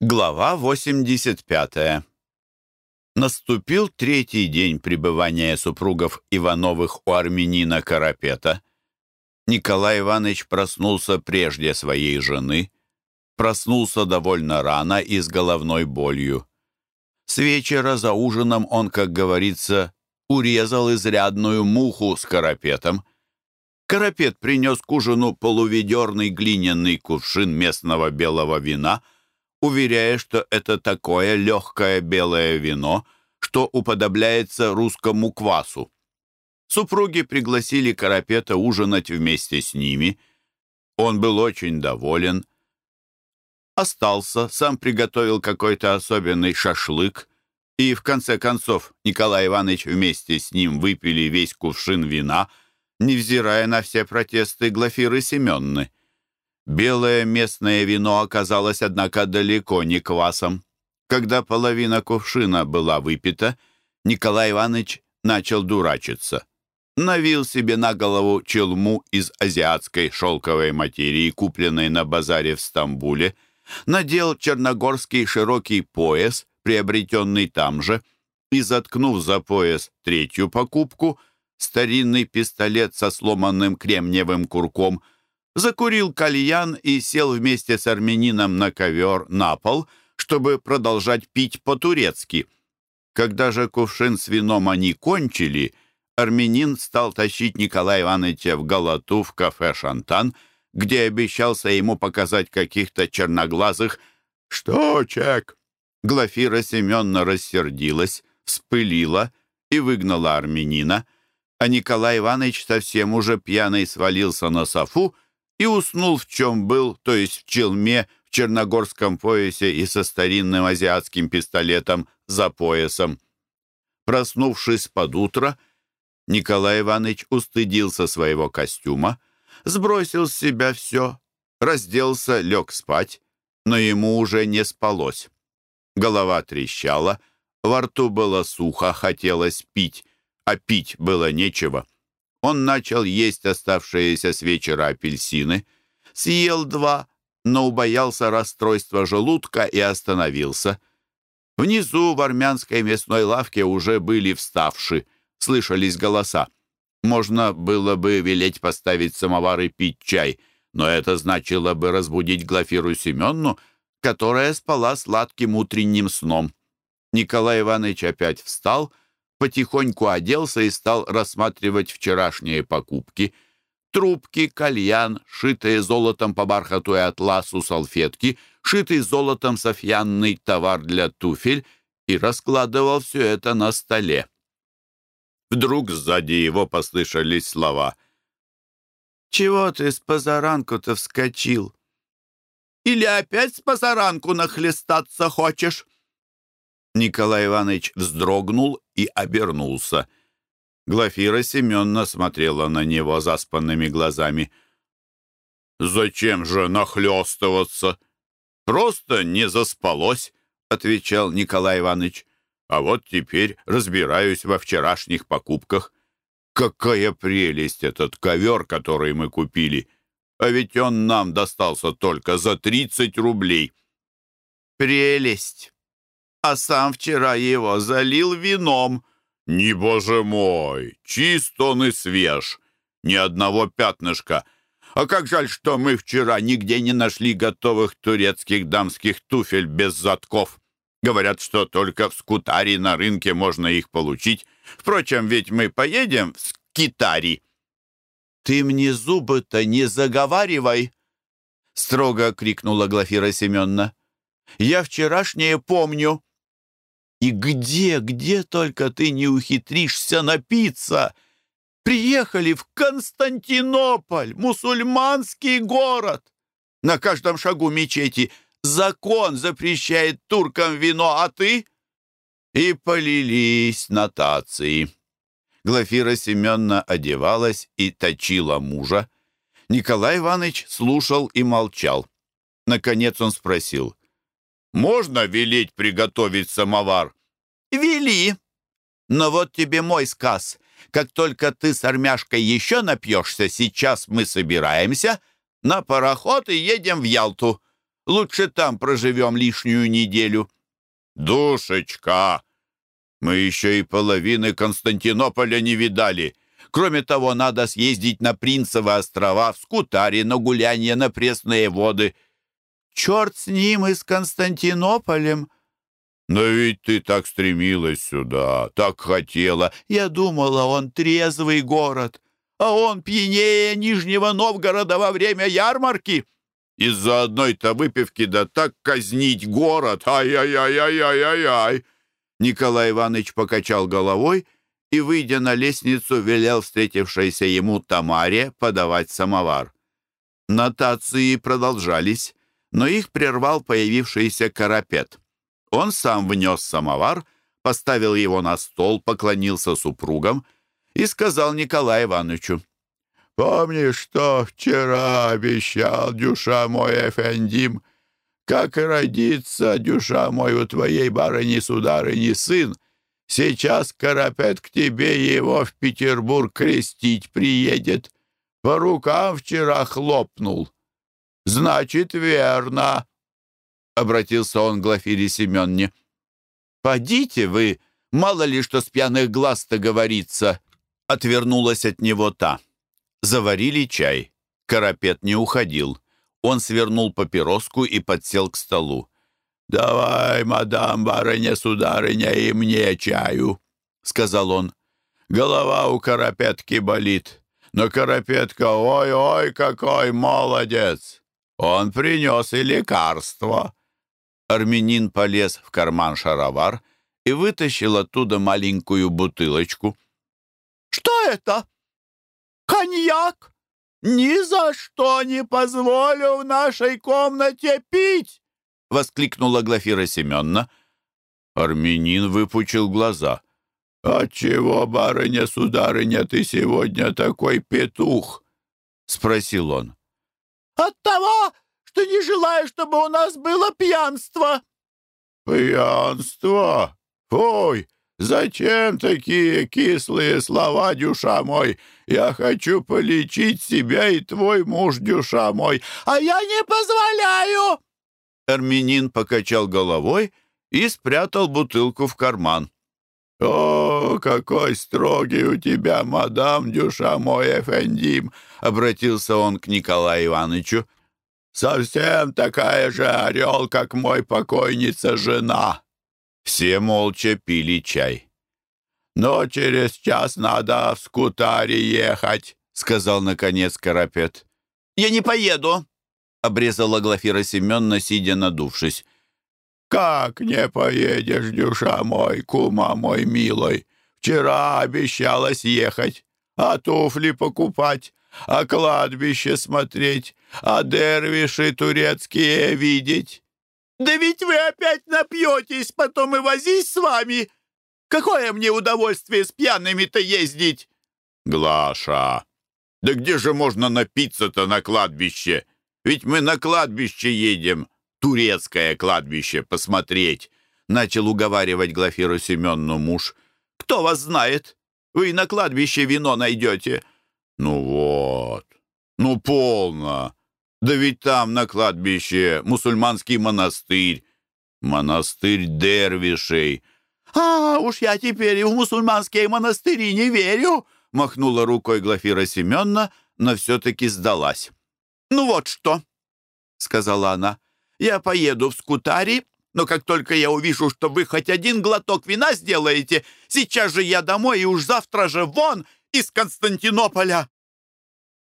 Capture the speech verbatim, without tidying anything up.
Глава восемьдесят пятая. Наступил третий день пребывания супругов Ивановых у армянина Карапета. Николай Иванович проснулся прежде своей жены, проснулся довольно рано и с головной болью. С вечера за ужином он, как говорится, урезал изрядную муху с Карапетом. Карапет принес к ужину полуведерный глиняный кувшин местного белого вина, уверяя, что это такое легкое белое вино, что уподобляется русскому квасу. Супруги пригласили Карапета ужинать вместе с ними. Он был очень доволен. Остался, сам приготовил какой-то особенный шашлык, и в конце концов Николай Иванович вместе с ним выпили весь кувшин вина, невзирая на все протесты Глафиры Семенны. Белое местное вино оказалось, однако, далеко не квасом. Когда половина кувшина была выпита, Николай Иванович начал дурачиться. Навил себе на голову челму из азиатской шелковой материи, купленной на базаре в Стамбуле, надел черногорский широкий пояс, приобретенный там же, и, заткнув за пояс третью покупку, старинный пистолет со сломанным кремниевым курком, закурил кальян и сел вместе с армянином на ковер на пол, чтобы продолжать пить по-турецки. Когда же кувшин с вином они кончили, армянин стал тащить Николая Ивановича в Галату в кафе «Шантан», где обещался ему показать каких-то черноглазых штучек. Глафира Семеновна рассердилась, вспылила и выгнала армянина, а Николай Иванович совсем уже пьяный свалился на софу и уснул в чем был, то есть в челме, в черногорском поясе и со старинным азиатским пистолетом за поясом. Проснувшись под утро, Николай Иванович устыдился своего костюма, сбросил с себя все, разделся, лег спать, но ему уже не спалось. Голова трещала, во рту было сухо, хотелось пить, а пить было нечего. Он начал есть оставшиеся с вечера апельсины, съел два, но убоялся расстройства желудка и остановился. Внизу в армянской мясной лавке уже были вставши, слышались голоса. Можно было бы велеть поставить самовар и пить чай, но это значило бы разбудить Глафиру Семенну, которая спала сладким утренним сном. Николай Иванович опять встал, потихоньку оделся и стал рассматривать вчерашние покупки. Трубки, кальян, шитые золотом по бархату и атласу салфетки, шитый золотом софьянный товар для туфель, и раскладывал все это на столе. Вдруг сзади его послышались слова. «Чего ты с позаранку-то вскочил? Или опять с позаранку нахлестаться хочешь?» Николай Иванович вздрогнул и обернулся. Глафира Семеновна смотрела на него заспанными глазами. «Зачем же нахлёстываться? Просто не заспалось», — отвечал Николай Иванович. «А вот теперь разбираюсь во вчерашних покупках. Какая прелесть этот ковер, который мы купили! А ведь он нам достался только за тридцать рублей». «Прелесть! А сам вчера его залил вином». «Не, боже мой, чист он и свеж, ни одного пятнышка. А как жаль, что мы вчера нигде не нашли готовых турецких дамских туфель без задков. Говорят, что только в Скутари на рынке можно их получить. Впрочем, ведь мы поедем в Скитари». «Ты мне зубы-то не заговаривай!» — строго крикнула Глафира Семеновна. «Я вчерашнее помню. И где, где только ты не ухитришься напиться? Приехали в Константинополь, мусульманский город. На каждом шагу мечети. Закон запрещает туркам вино, а ты?» И полились нотации. Глафира Семеновна одевалась и точила мужа. Николай Иванович слушал и молчал. Наконец он спросил: «Можно велеть приготовить самовар?» «Вели. Но вот тебе мой сказ. Как только ты с армяшкой еще напьешься, сейчас мы собираемся на пароход и едем в Ялту. Лучше там проживем лишнюю неделю». «Душечка, мы еще и половины Константинополя не видали. Кроме того, надо съездить на Принцевы острова, в Скутари, на гулянье, на пресные воды». «Черт с ним и с Константинополем!» «Но ведь ты так стремилась сюда, так хотела. Я думала, он трезвый город, а он пьянее Нижнего Новгорода во время ярмарки. Из-за одной-то выпивки да так казнить город! Ай-яй-яй-яй-яй-яй!» Николай Иванович покачал головой и, выйдя на лестницу, велел встретившейся ему Тамаре подавать самовар. Нотации продолжались, но их прервал появившийся Карапет. Он сам внес самовар, поставил его на стол, поклонился супругам и сказал Николаю Ивановичу: «Помнишь, что вчера обещал, дюша мой Эфендим, как родится, дюша мой, у твоей барыни-сударыни сын, сейчас Карапет к тебе его в Петербург крестить приедет. По рукам вчера хлопнул». «Значит, верно», — обратился он к Глафире Семенне. «Подите вы, мало ли что с пьяных глаз-то говорится», — отвернулась от него та. Заварили чай. Карапет не уходил. Он свернул папироску и подсел к столу. «Давай, мадам, барыня-сударыня, и мне чаю», — сказал он. «Голова у Карапетки болит, но Карапетка, ой-ой, какой молодец! Он принес и лекарство». Армянин полез в карман шаровар и вытащил оттуда маленькую бутылочку. «Что это? Коньяк? Ни за что не позволю в нашей комнате пить!» — воскликнула Глафира Семеновна. Армянин выпучил глаза. «Отчего, барыня-сударыня, ты сегодня такой петух?» — спросил он. «От того, что не желаю, чтобы у нас было пьянство». «Пьянство? Ой, зачем такие кислые слова, дюша мой? Я хочу полечить себя и твой муж, дюша мой, а я не позволяю!» Армянин покачал головой и спрятал бутылку в карман. «О, какой строгий у тебя, мадам, дюша мой, Эфендим!» — обратился он к Николаю Ивановичу. «Совсем такая же орел, как мой покойница жена». Все молча пили чай. «Но через час надо в Скутари ехать», — сказал, наконец, Карапет. «Я не поеду», — обрезала Глафира Семеновна, сидя надувшись. «Как не поедешь, дюша мой, кума мой милой? Вчера обещалась ехать, а туфли покупать, а кладбище смотреть, а дервиши турецкие видеть». «Да ведь вы опять напьетесь, потом и возись с вами. Какое мне удовольствие с пьяными-то ездить?» «Глаша, да где же можно напиться-то на кладбище? Ведь мы на кладбище едем, турецкое кладбище, посмотреть», — начал уговаривать Глафиру Семенну муж. «Кто вас знает? Вы и на кладбище вино найдете». «Ну вот, ну полно. Да ведь там на кладбище мусульманский монастырь, монастырь дервишей». «А уж я теперь и в мусульманские монастыри не верю», — махнула рукой Глафира Семеновна, но все-таки сдалась. «Ну вот что», — сказала она, — «я поеду в Скутари, но как только я увижу, что вы хоть один глоток вина сделаете, сейчас же я домой и уж завтра же вон из Константинополя».